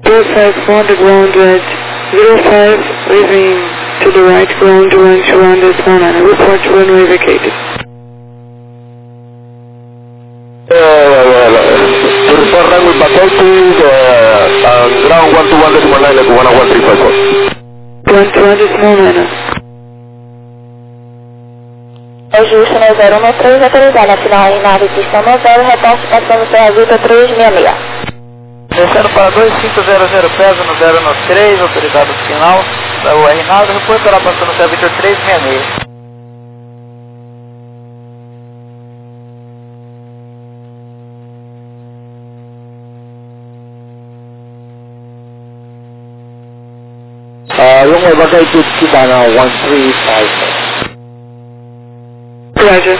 054 the ground red, 05 leaving to the right ground 121.19, report runway vacated. To report runway vacated, ground 121.19 at 11354. 121.19. Ajuste no 013, autorizado a final em nave pista 90, reporte passando pela Vita 366. Descendo para 2500 pesa no 093, autorizado final da UR Nave, reportará passando pela Vita 366. Runway vacated Cubana 1354. Roger.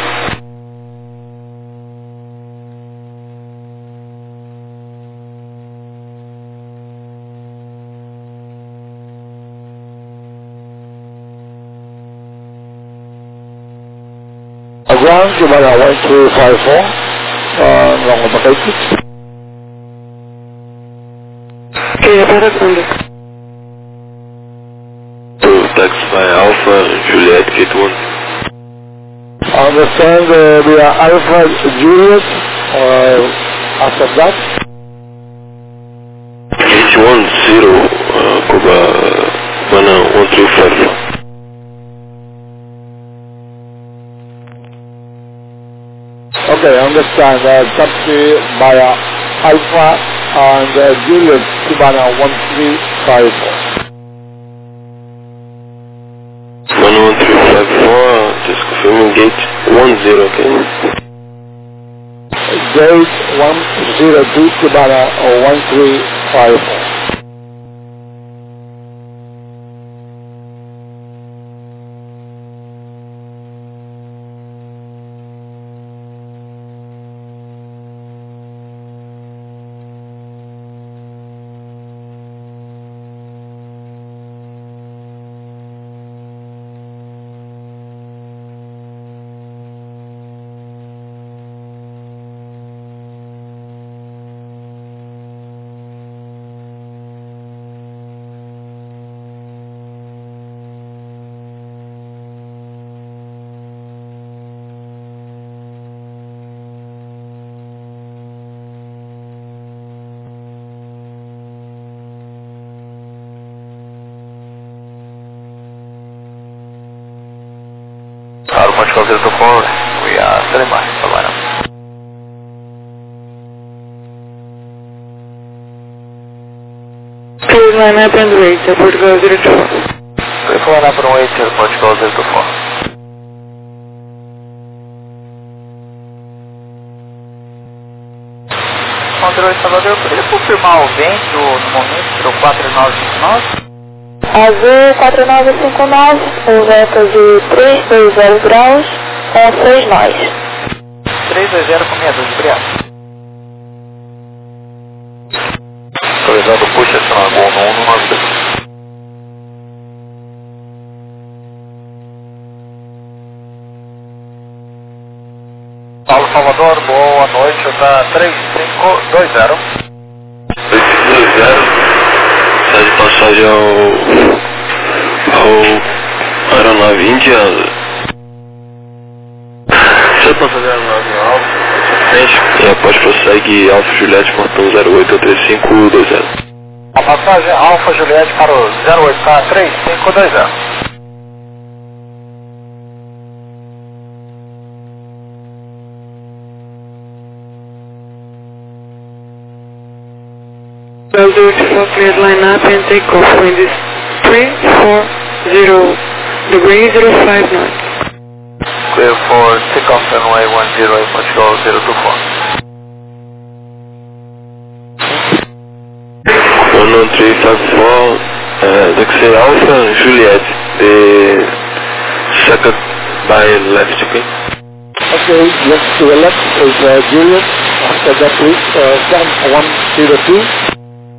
Ground Cubana 1254, runway vacated. Okay, para quando? Taxify Alpha, Juliet, Gate 1. Understand we are Alpha Juliet, after that. Gate 1, 0, Cuba, Cubana 1354. Okay, understand. Taxi via Alpha and Juliet, Cubana 1354. 11354, just confirming gate 10, okay? Gate 102, Cubana 1354. Alpha Control 04, we are standing by. Bye-bye now. Please line up and wait, report go 02. Please line up and wait, report go 04. Controle Salvador, poderia confirmar o vento no momento para o 4959? Azul 4959, o vento de 320 graus, com 6 nós. 320 com meia dúzia, obrigado. Autorizado puxa essa Gol no 192. Paulo Salvador, boa noite, está 3520. 3520. Está de passagem ao aeronave indiana. Já para fazer a aeronave Alfa, pode prosseguir Alfa Juliette, portão 083520. A passagem Alfa Juliette para o 08K3520. Browser to cleared line up and take off. Wind is 340 degree 05 knots. Clear for takeoff runway 10, Portugal 024. 11354, taxi Alpha Juliet, the second by left, okay? Okay, left to the left is Juliet. After that please, jump 102.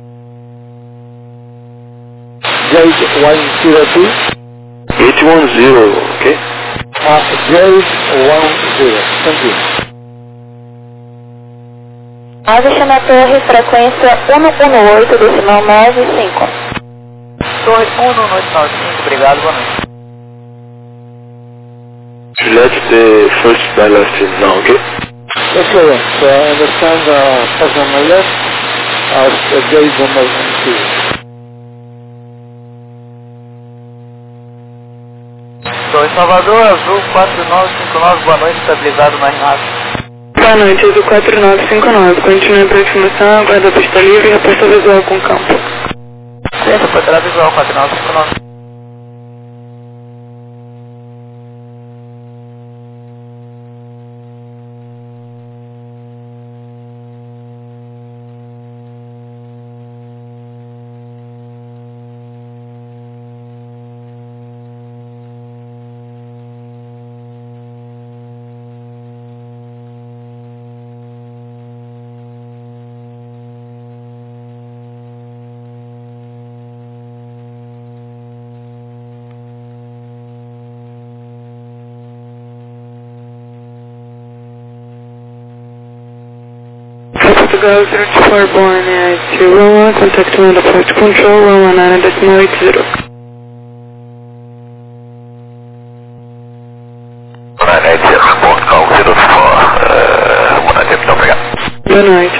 Gate 102. Gate 10, okay? Gate 10. Thank you. Ave chama Torre, frequência 118, decimal 95. Torre 11895, obrigado, boa noite. Juliet, the first by last is now, okay? Yes, sir. So I understand first on my left as gauge number 2. Torre Salvador, Azul 4959, boa noite, estabilizado na RNAV. Boa noite, Azul 4959. Continue a aproximação, aguarda a pista livre e reposta visual com campo. Centro Federal Visual 4959. Portugal 024 born at Roma, contact with approach control, Roma 9.80. 980, Portugal 024, 190, obrigado. Boa noite.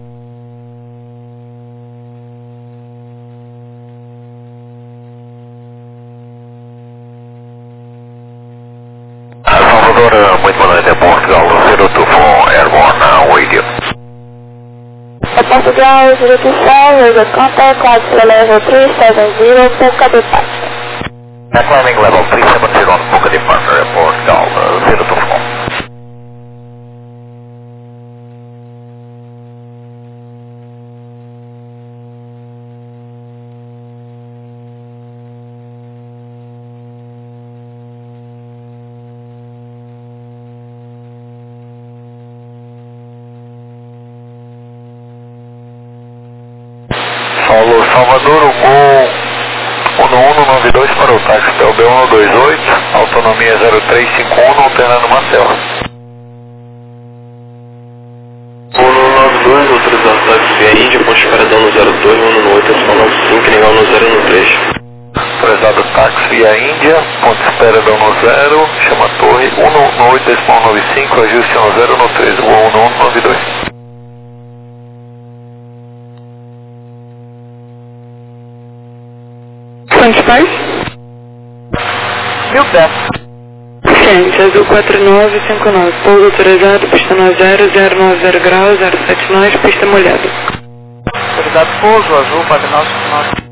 Salvador, muito boa noite, Portugal 024, Airborne, radio. Portugal 025, with a contact at level 370, Puka departure. Climbing level 370 on Puka departure, Portugal 024. Paulo Salvador, o Gol 1192 para o táxi TLB 128, autonomia 0351, alternando Marcel. 192, autorizado táxi via Índia, ponte paradão no 02, 118, S95, nível no 0 no 3. Autorizado táxi via Índia, ponte paradão no 0, chama Torre 118, ajuste no 0 no 3, Gol 1192. Quantos pais? 1010. Ciente, Azul 4959. Pouso autorizado, pista no 090 graus, 079, pista molhada. Autorizado pouso, Azul 4959.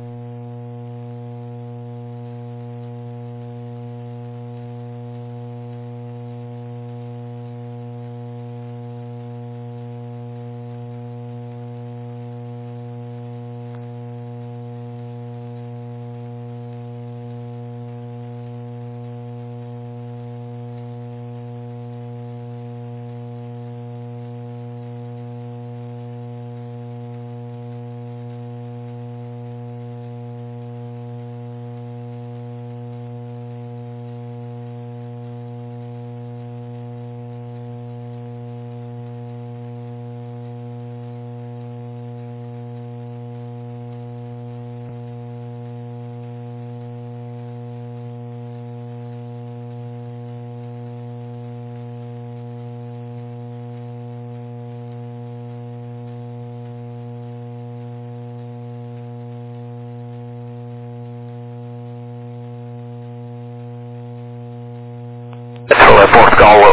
Portugal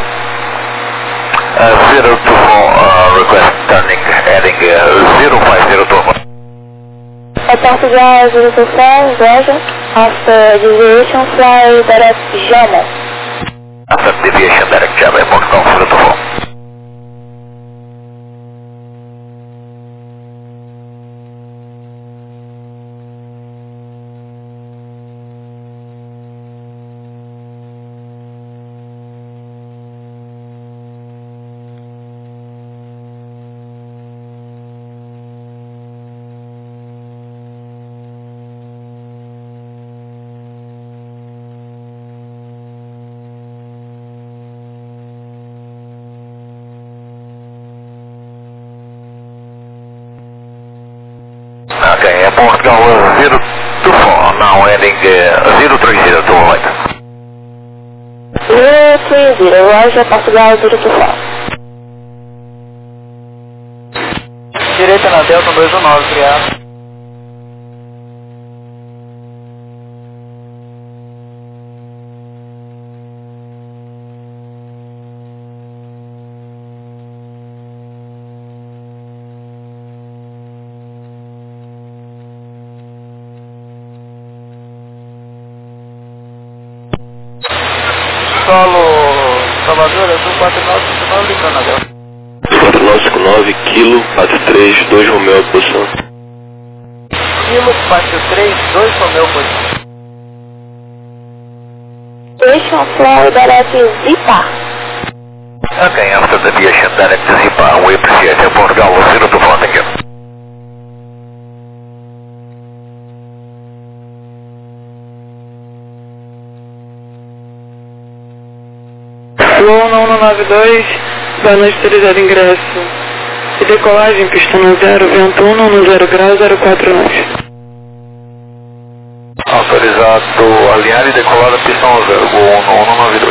024, request turning, heading 050 turbo. Portugal 025, Roger. After deviation, fly direct Jammu. After deviation, direct Jammu, Portugal 024. Portugal 024, now heading 030 to avoid. 030, Roger, Portugal 024. Direita na Delta 219, obrigado. Solo Salvador, Azul 4959, ligando na Delta. 4959, Kilo, 43, 2 Romeo, posição. Kilo 43, 2 Romeo, posição. Station Flow Direct Zipa. Okay, after the deviation direct to Zipa, we appreciate it. Portugal 024, thank you. Flow 9192, boa noite, autorizado ingresso. E decolagem, pista no 0, vento 1, no 0 grau, 04 norte. Autorizado alinhar e decolar a pista no 0, voo 1192.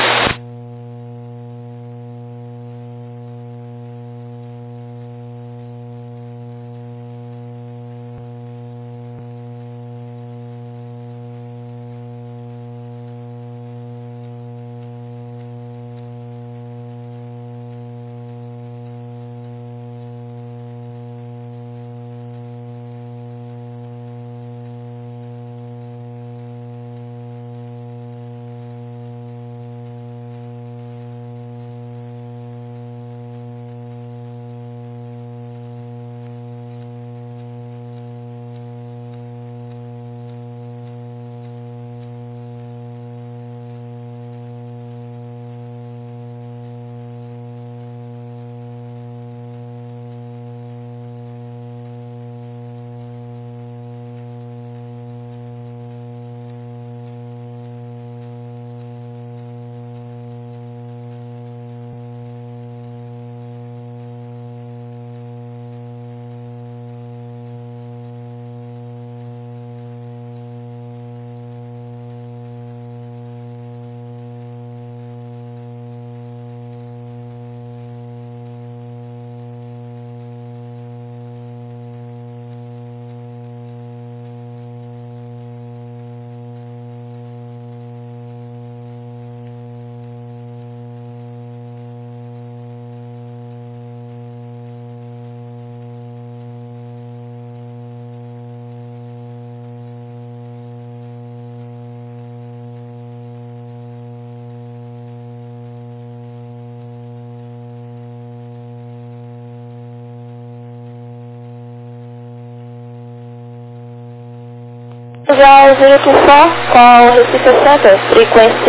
Já 024, call Recife Center, frequency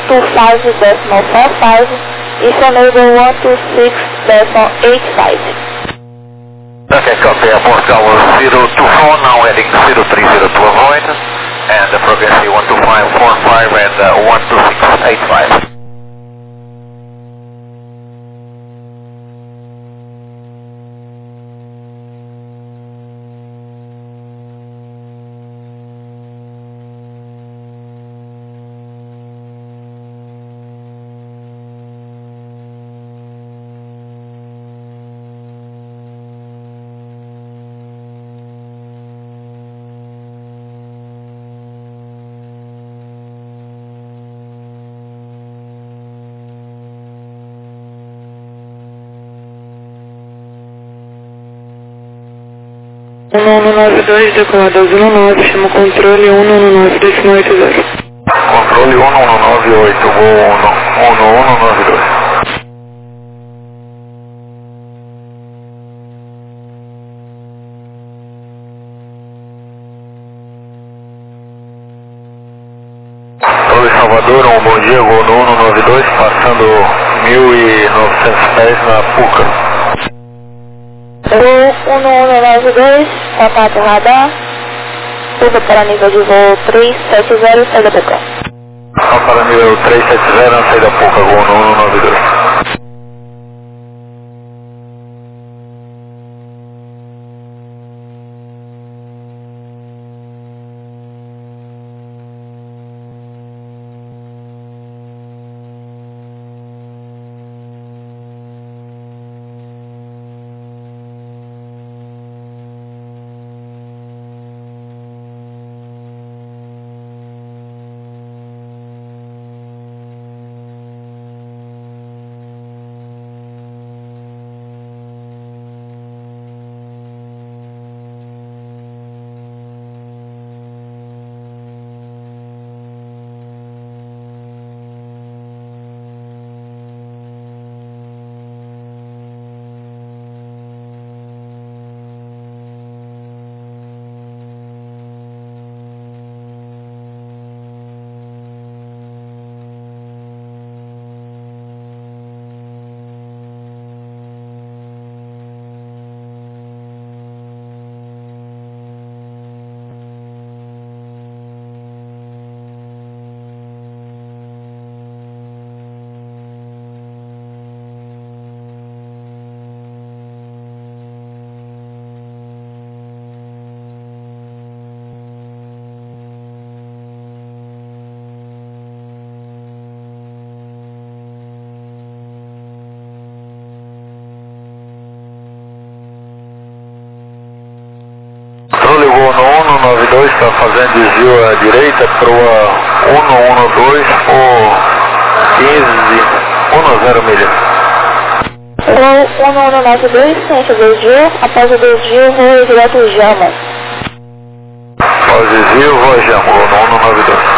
125.45, Isonator 126.85. Okay, copy, Portugal 024, now heading 030 to avoid, and the frequency 125.45 and 126.85. Um 1192, decolado azul 19, chama o controle 1192.80. Controle 1198, voo 1192. Torre Salvador, bom dia, voo 1192, passando 1.900 pés na PUCA. Voo 1192, contato radar, suba para nível de voo 370, saída PUCA. Para nível 370, saída PUCA, voo 1192. vou no 192, está fazendo desvio à direita para o 112 por 15, 10 milhas. Voo 1192, ciente do desvio, após o desvio, voo direto Jama. Após desvio, vou a Jama, vou no 192.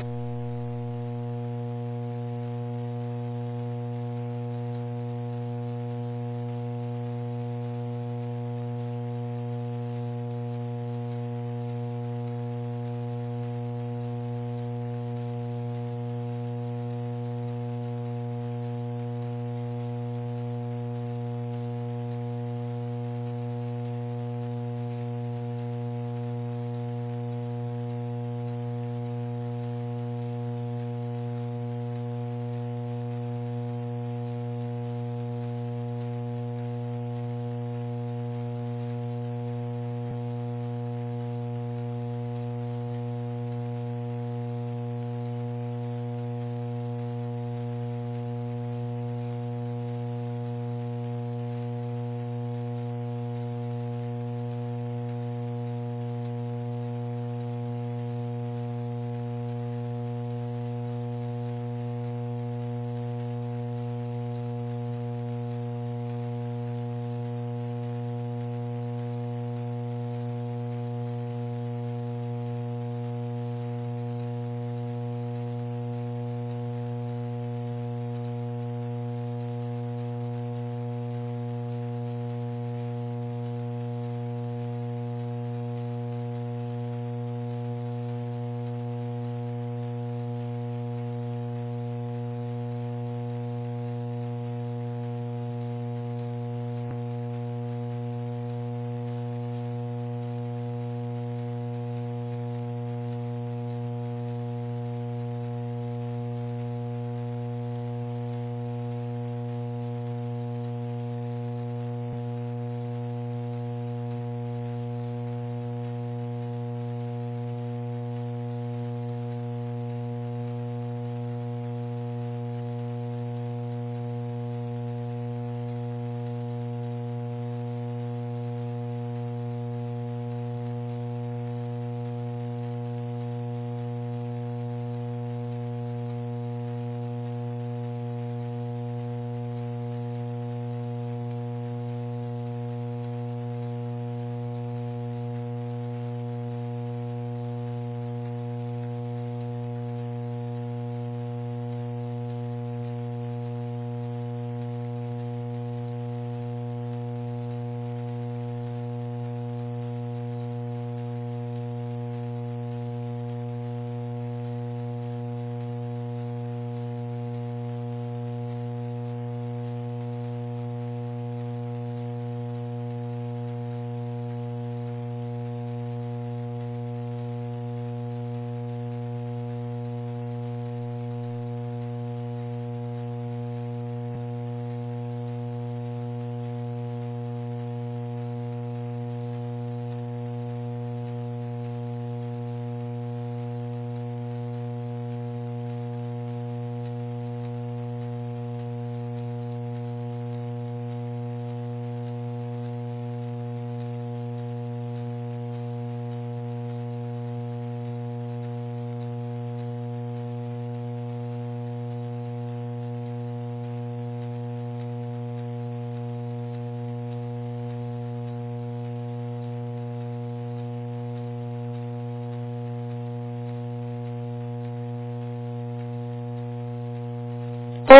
O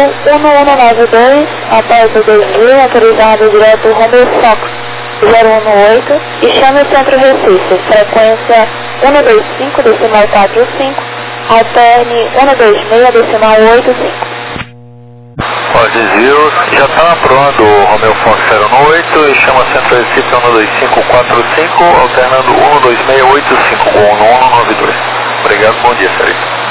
1192, após o desvio, autorizado direto Romeo Fox 018 e chame o Centro Recife, frequência 125,45, alterne 126,85. Pode desvio, já está aprovado o Romeo Fox 018 e chama Centro Recife 12545, alternando 12685 com 1192. Obrigado, bom dia, Felipe.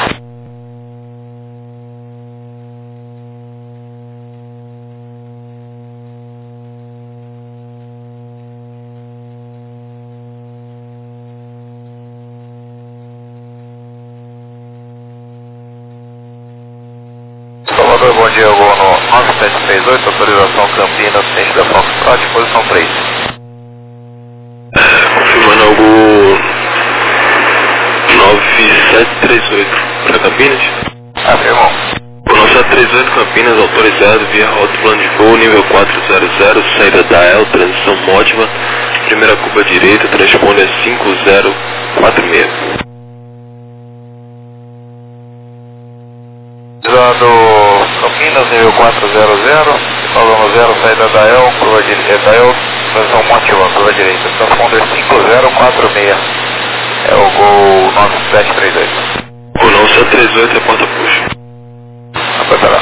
Salvador, bom dia, vou no 9738, autorização Campinas, frente da Foxtrot, posição 3. Confirmando algo 38 para Campinas. Afirmou. Conosco 38 Campinas, autorizado via rota plano de voo, nível 400, saída da EL, transição Mótima, primeira curva direita, transpone a 5046. Usando Campinas, nível 400, falando 0, saída da EL, curva direita, da EL, transição Mótima, curva direita, transponder 5046. É o Gol 9738. Conosco 38 é porta puxa. Apertará.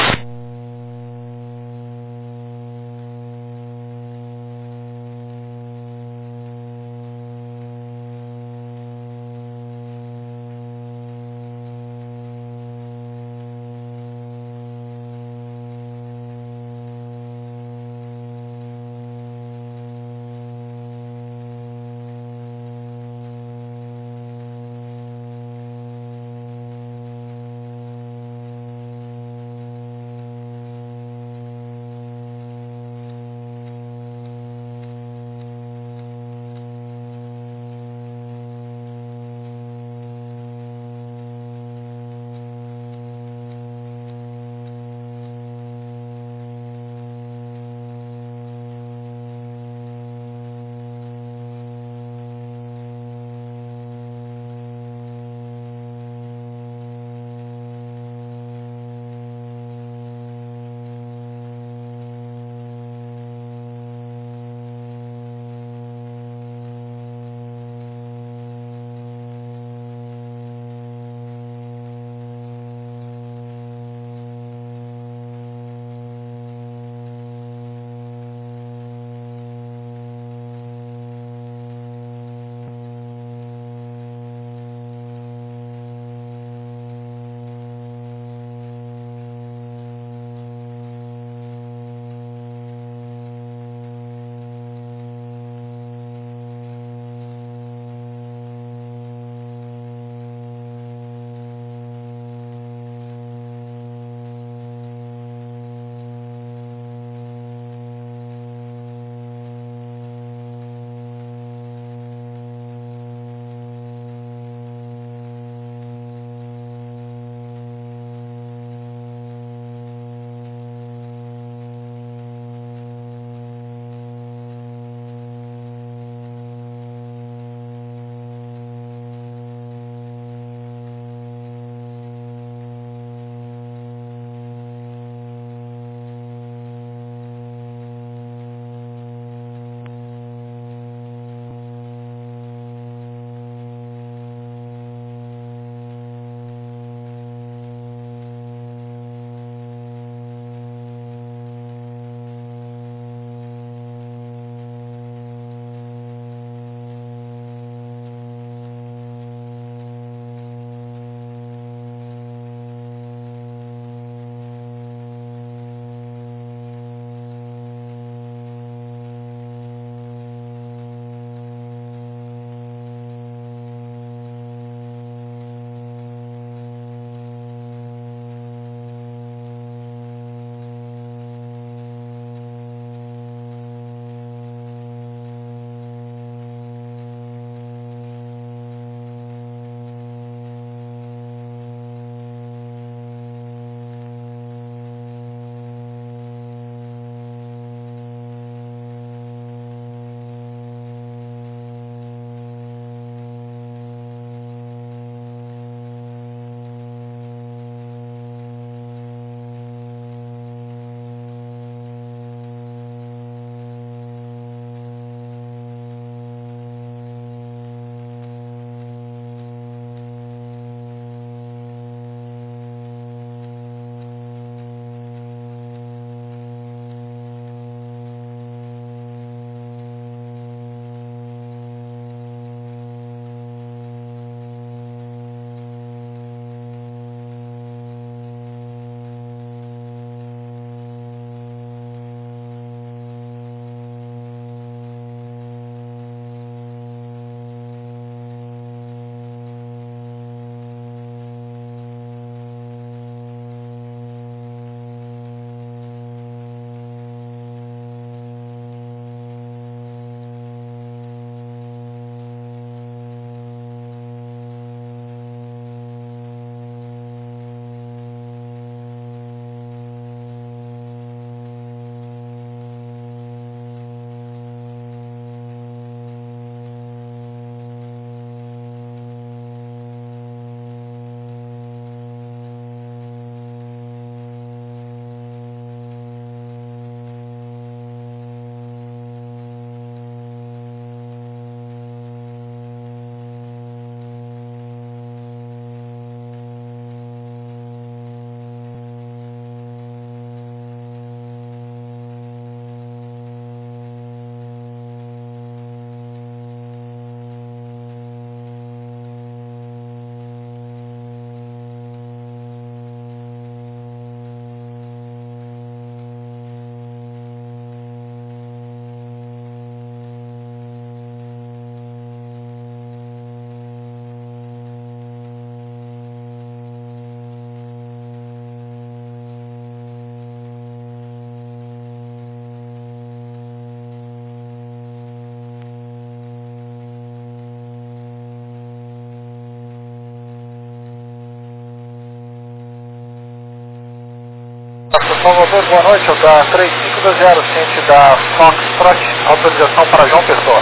Salvador, boa noite, da 3520, ciente da Foxtrot, autorização para João Pessoa.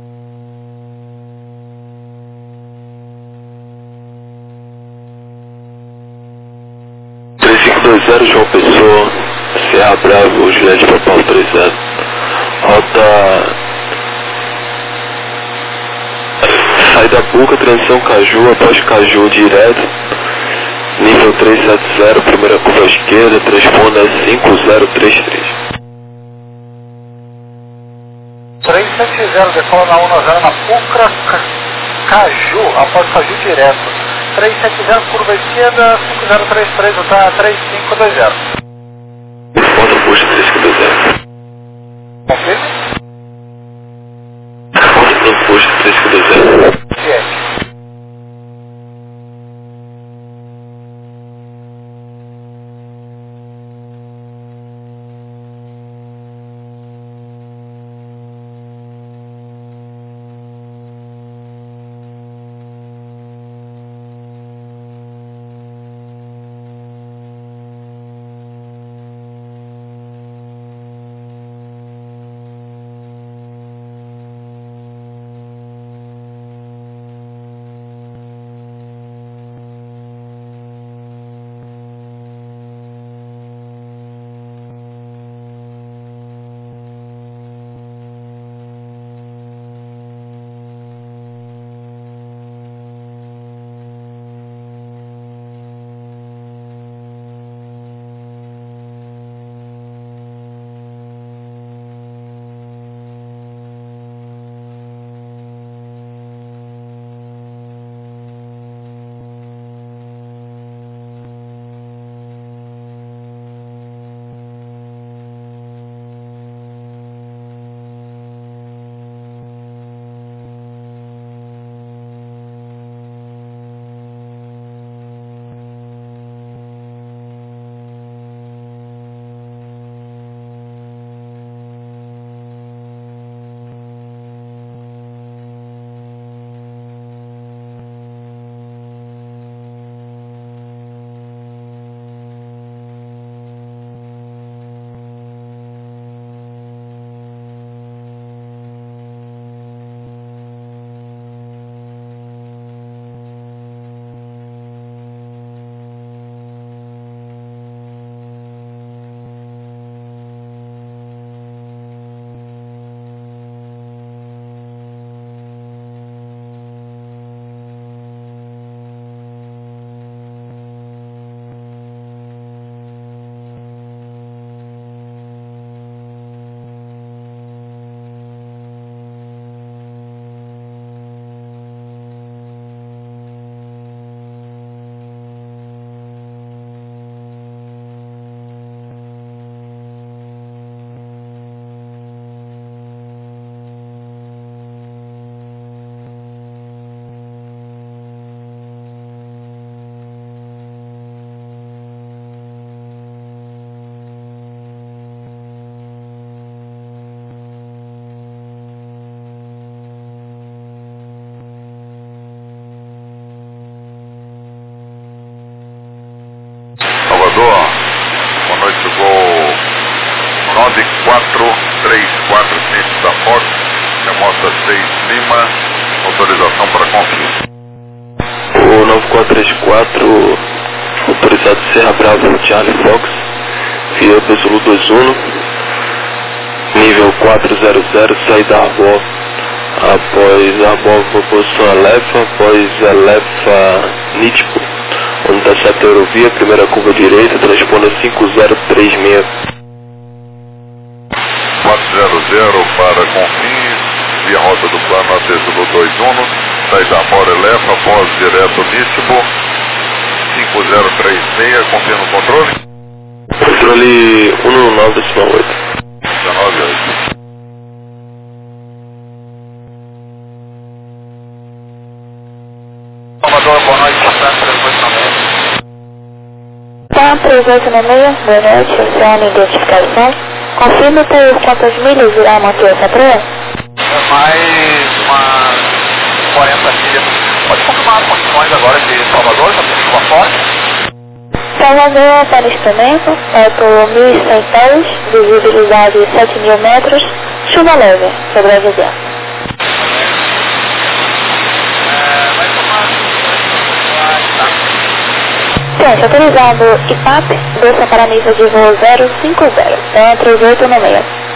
João Pessoa, Serra Bravo, Juliette Papa autorizado. Rota sai da Puca, transição Caju, após Caju direto. Nível 370, primeira curva à esquerda, transponda 5033. 370, decola na 190 na Puca, Caju, após Caju direto. 370, curva esquerda, 5033, tá 3520. Foto posto 3520. Confirme? Foto posto 3520. Ciente. Salvador, boa noite, voo 9434, ciente da Fox, remota 6 Lima, autorização para confio. O 9434, autorizado Serra Bravo, Charlie Fox, via Pessoa 21, nível 400, saída Arbor, após Arbor, posição Alefa, após Alefa Nitpo, onde está certa Eurovia, primeira curva direita, transponda 5036. 400 para Confins, via rota do plano Pessoa 21, saída Arbor Alefa, após direto Nitpo, 5036, confia no controle? Controle 119,8. 19,8. Salvador, boa noite, Santa 3896. Tá, 3896, boa noite, oceano identificação. Confirme por quantas milhas irá manter essa prova? Mais umas 40 milhas. Pode confirmar as condições agora de Salvador, já tem chuva forte? Então, Romeu para instrumento, por 1.100 pés, visibilidade 7.000 metros, chuva leve sobre a região. Vai tomar Ciência, autorizado IPAP, desça para nível de voo 050, então 3896.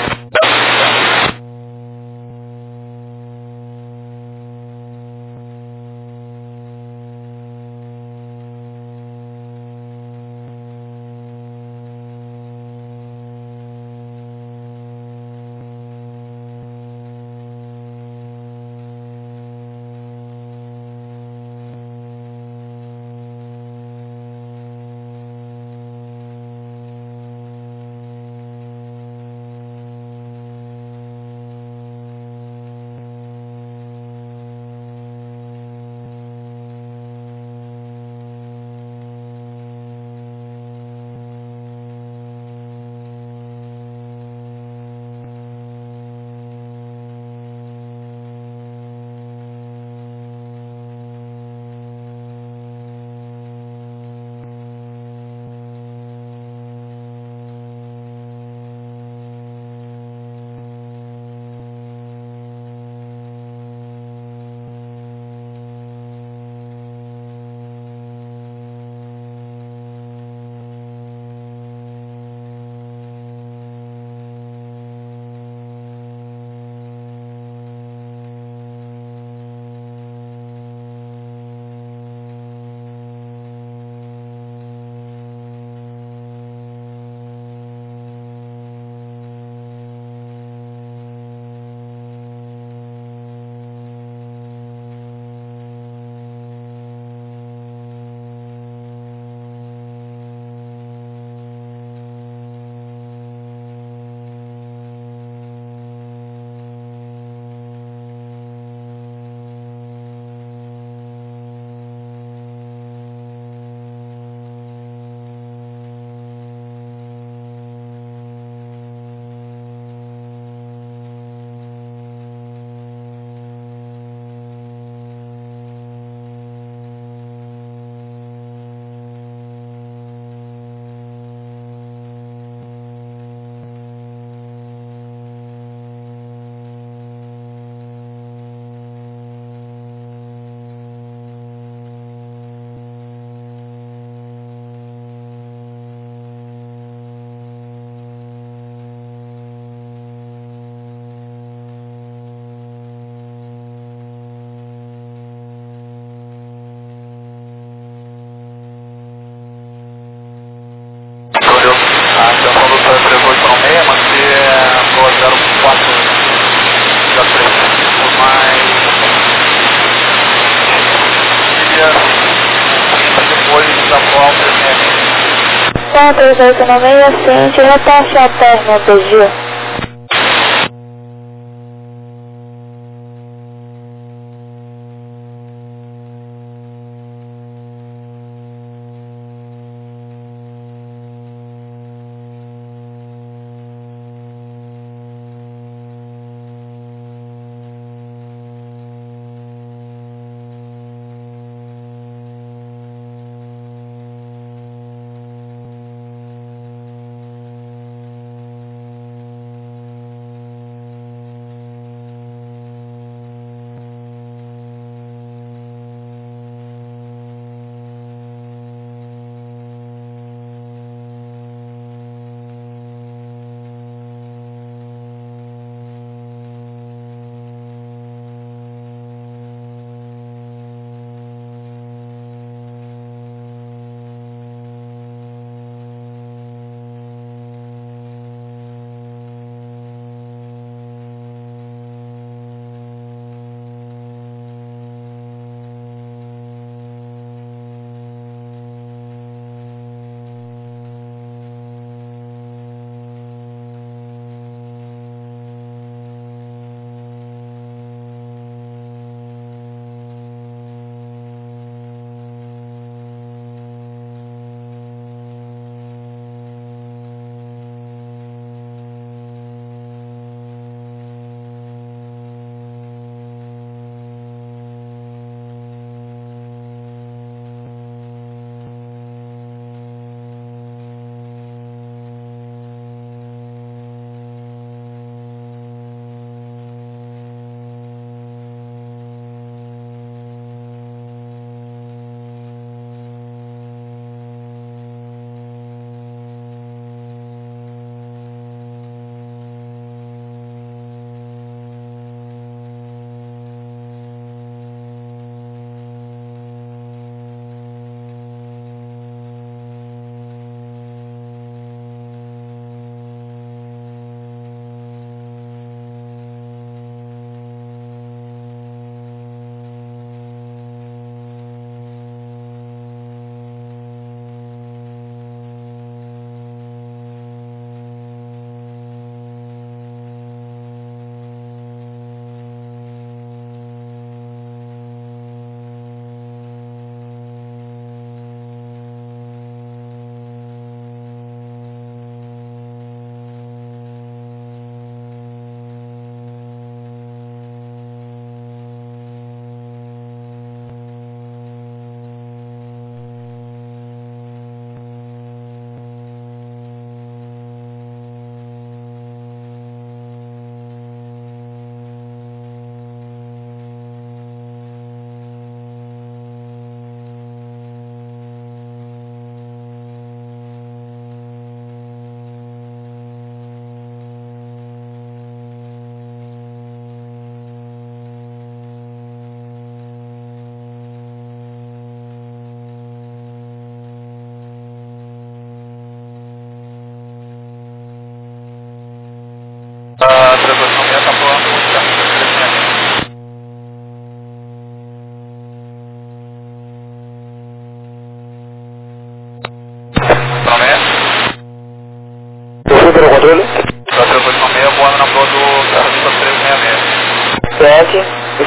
Então, 3896, ciente, repasse alterno, desvio.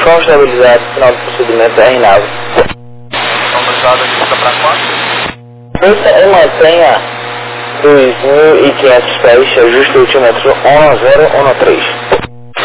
Uniforme estabilizado, final do procedimento é Reinaldo. Estabilizado aqui, fica pra quanto? Mantenha 2.500 pés, ajuste o altímetro 1013.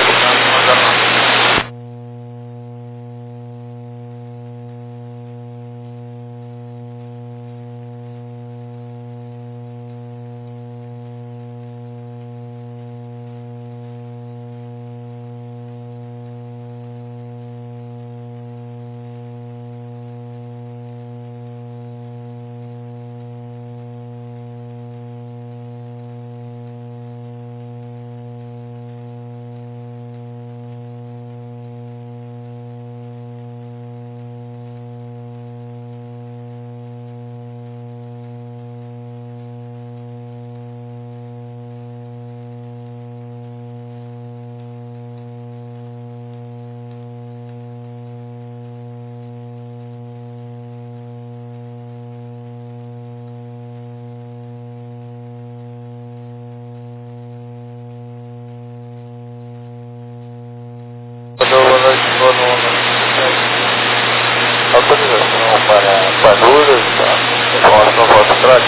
Autorização para Guarulhos, informação volta atrás.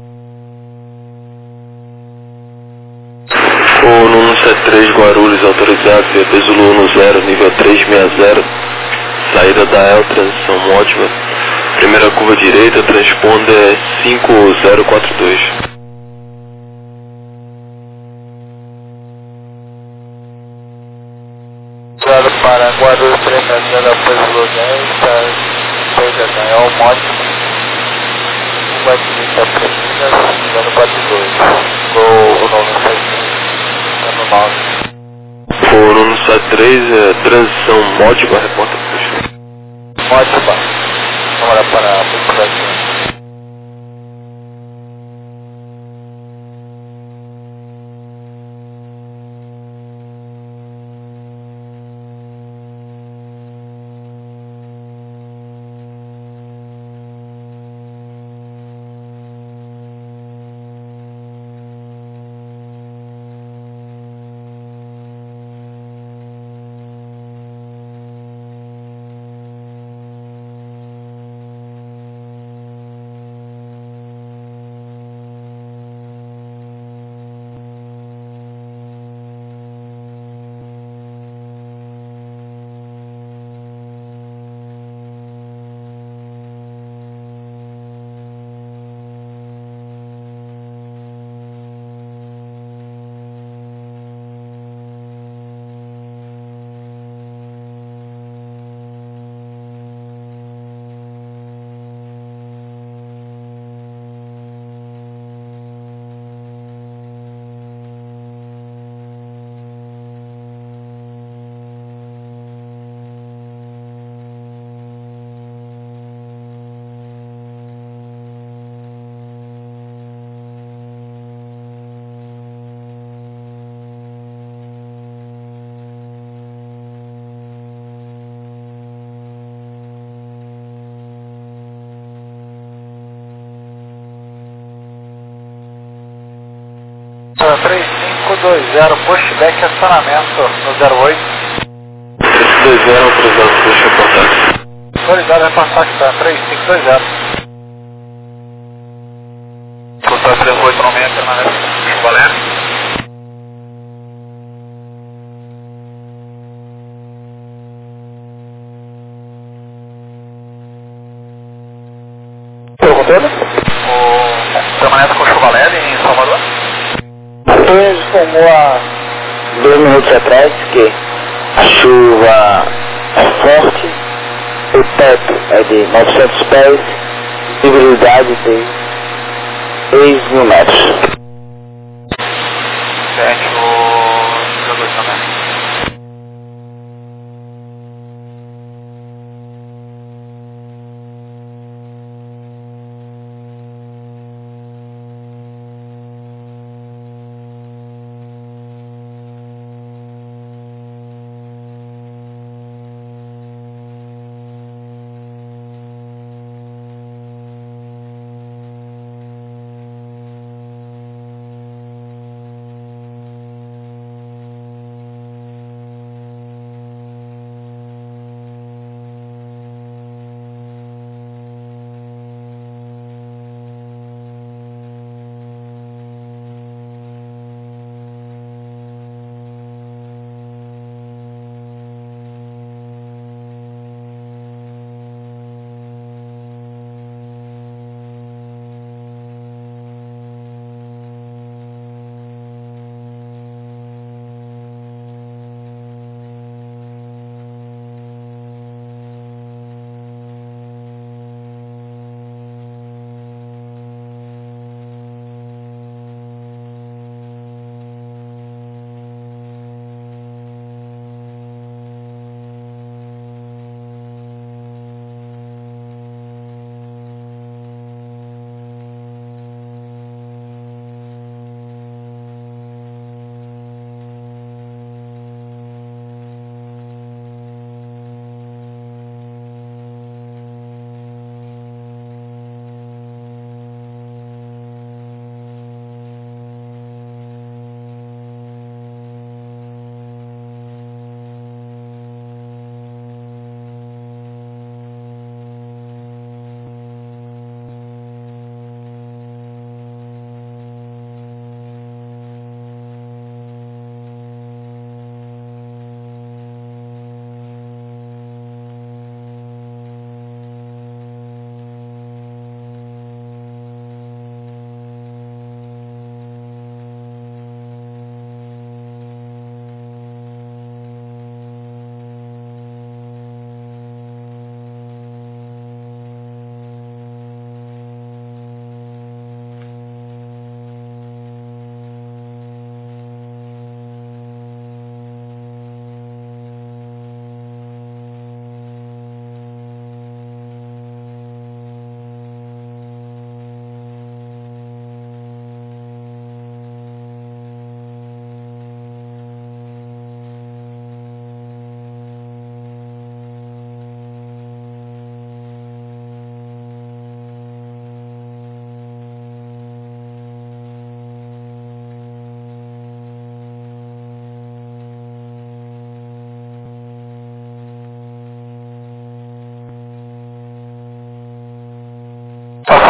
Fono 173 Guarulhos, autorizado via Peso 10, nível 360, saída da El, transição ótima, primeira curva direita, transponder 5042. Para Guarulhos 360, Peso 10, é o módico, vai direita para Minas, dando 42, o nome no 9. Fono 173, transição módica, reporta puxa. Módica, câmara para Brasil. Para 3520, pushback acionamento no 08. 3520, autorizado puxa contato. Autorizado é passar que está 3520. Contato 38 no meio, permanece Valério. Permanece com o Chuvalério em Salvador? Apenas informou há 2 minutos atrás que a chuva é forte, o teto é de 900 pés, visibilidade de 3.000 metros. Sente o jogador também.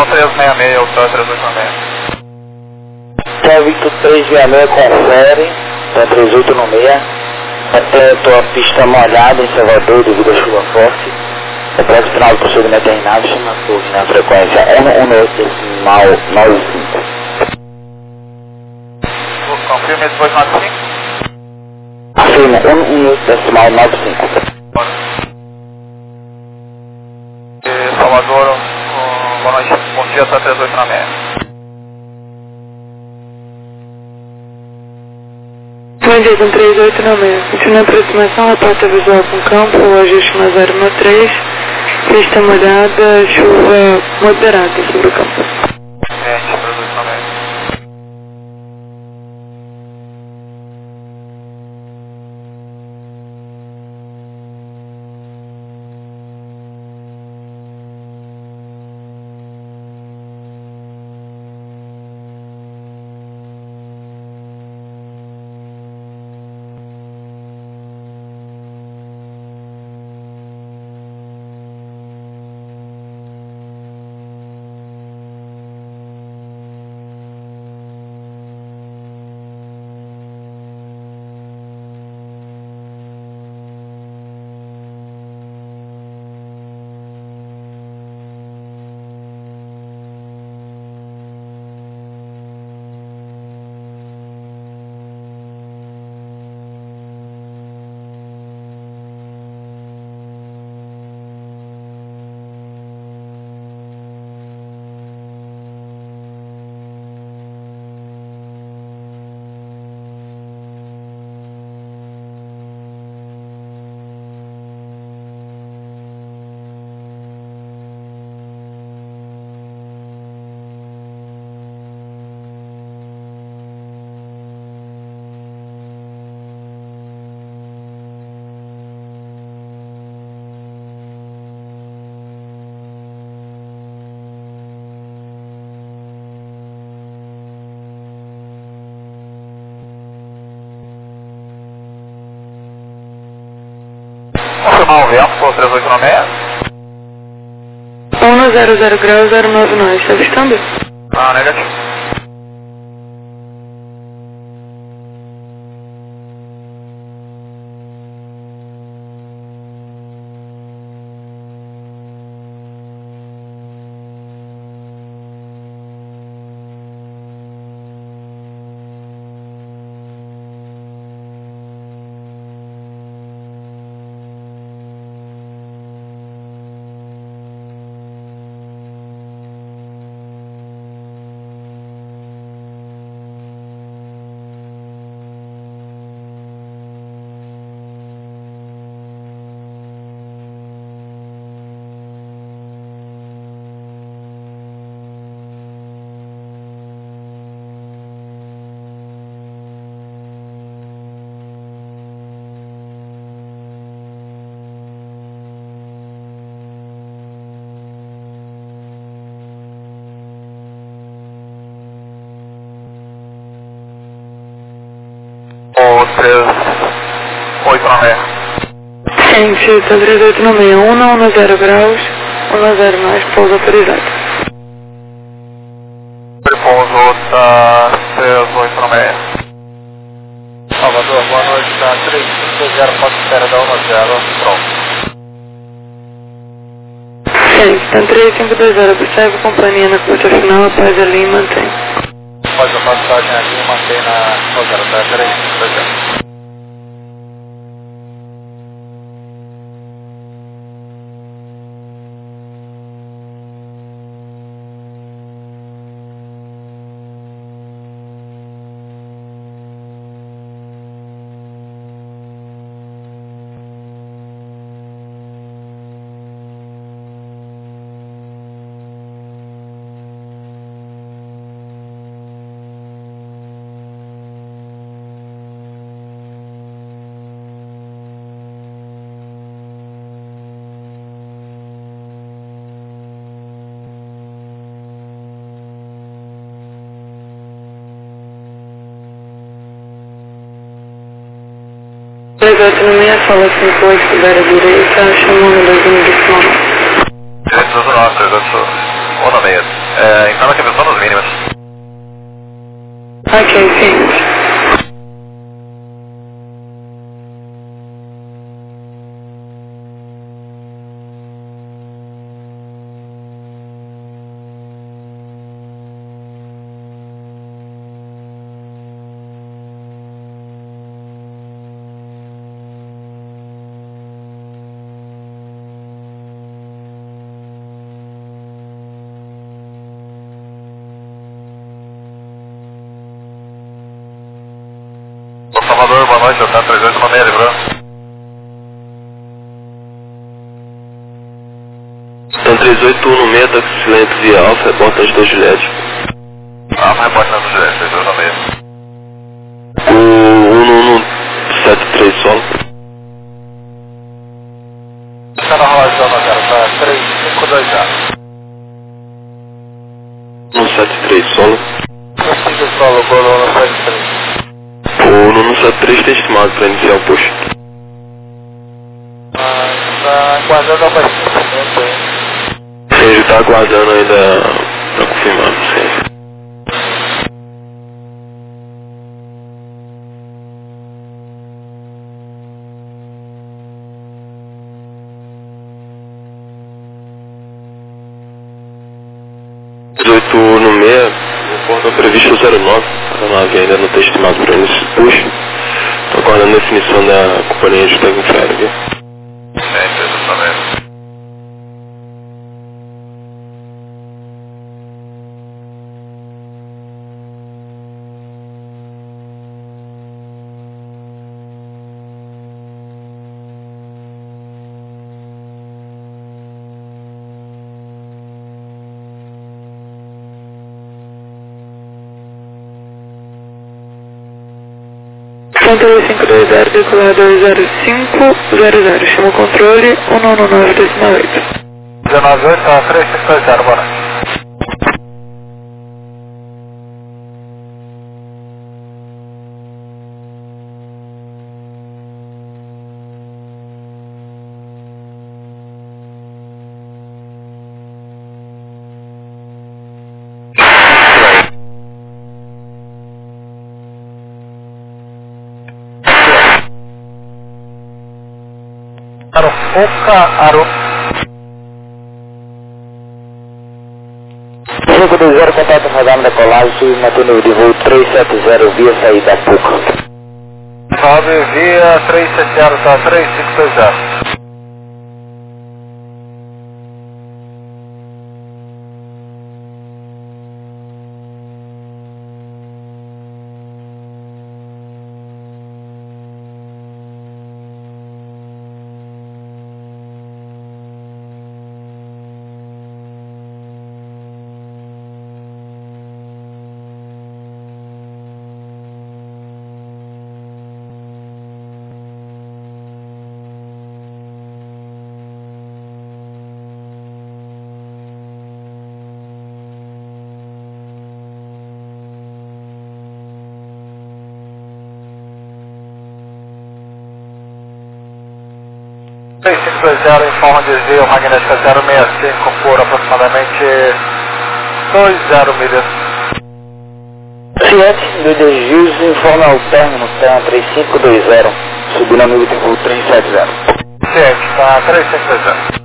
366, Alta 386. Até Victor 366, confere, até 3896. Atento a pista molhada em Salvador devido à chuva forte. Após o final do procedimento terminado, chama a torre na frequência 118.95. Confirma esse 295? Afirma 118.95. Salvador, boa noite, bom dia, Alta 386. Bom dia, com 3896. Continua a aproximação, reporta visual com campo, ajuste na 013, pista molhada, chuva moderada sobre o campo. Gente, 386. Confirmar o vento, por 386. 100 graus 099, está avistando? Ah, negativo. O 386. Gente, está 3896, 110 graus, 10 mais, pouso autorizado. Pouso da 386. Salvador, boa noite, da 350, pode espera da 10, pronto. Gente, está 3520, observe a companhia na curta final, após ali e mantém. Faz a passagem aqui e mantém na 350. Autonomia, fala 58, libera direita, chamando 2 minutos de 319, 319, Então aqui só nos mínimos. Ok, sim. Salvador, boa noite, tá 3896, lembrou? Então 3816, táxi silêncio via Alfa, reportagem da Juliette. Alfa, reportagem da Juliette, 3896. O 1173 solo. Está na relação, cara, tá 3520. 173 solo. Consigo solo, coluna 73. O 173 tem estimado para iniciar o posto. Está aguardando a abastecimento aí. Sim, ele está aguardando ainda para confirmar, sim. No 6, o portão previsto 09, a nave ainda não está estimado para início do push. Estou aguardando a definição da companhia de Tecnofero, viu? Sim, exatamente. Controle 520, decolar 20500, chama o controle 199,8. 198, tá 3520, bora. Arupuca, 520, contato radar decolagem, submantendo de voo 370 via saída PUC. Salve via 370, tá 3520. em forma de desvio magnética 065 por aproximadamente 20 milhas. Ciente do desvios informa ao término, TAM 3520, subindo amigo de voo 370. Ciente, tá 3520.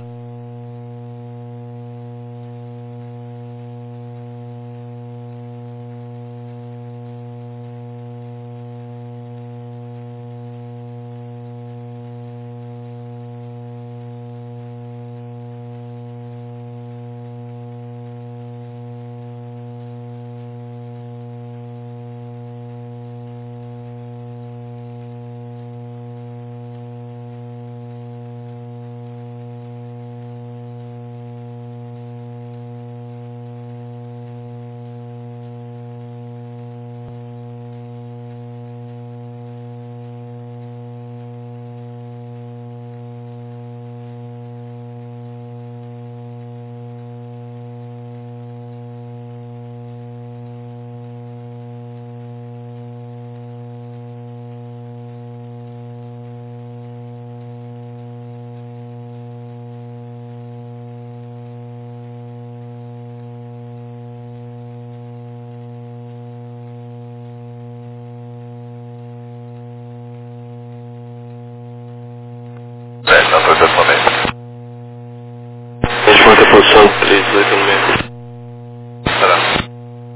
São 386. Será?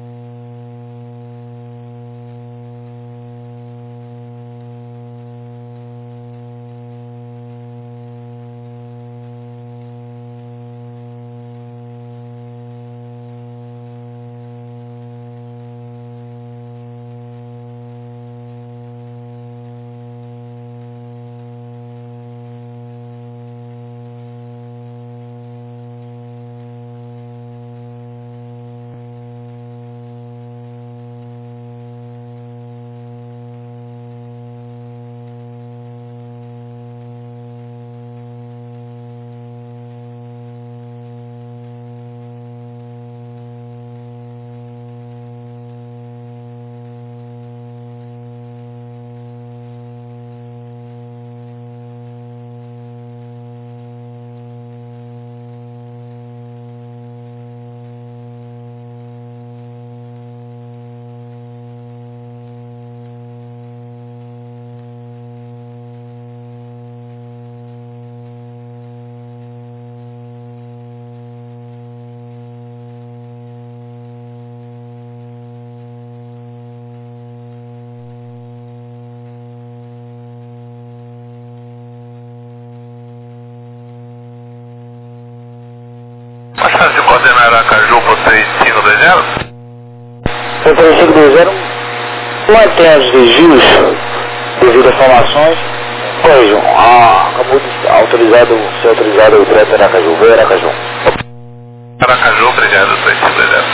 A chance de coordenar Aracaju, vocês 520? 3520, mantém os desvios devido a informações. Corrijam, acabou de ser autorizado o direto Aracaju, veio Aracaju. Aracaju, obrigado, 3520.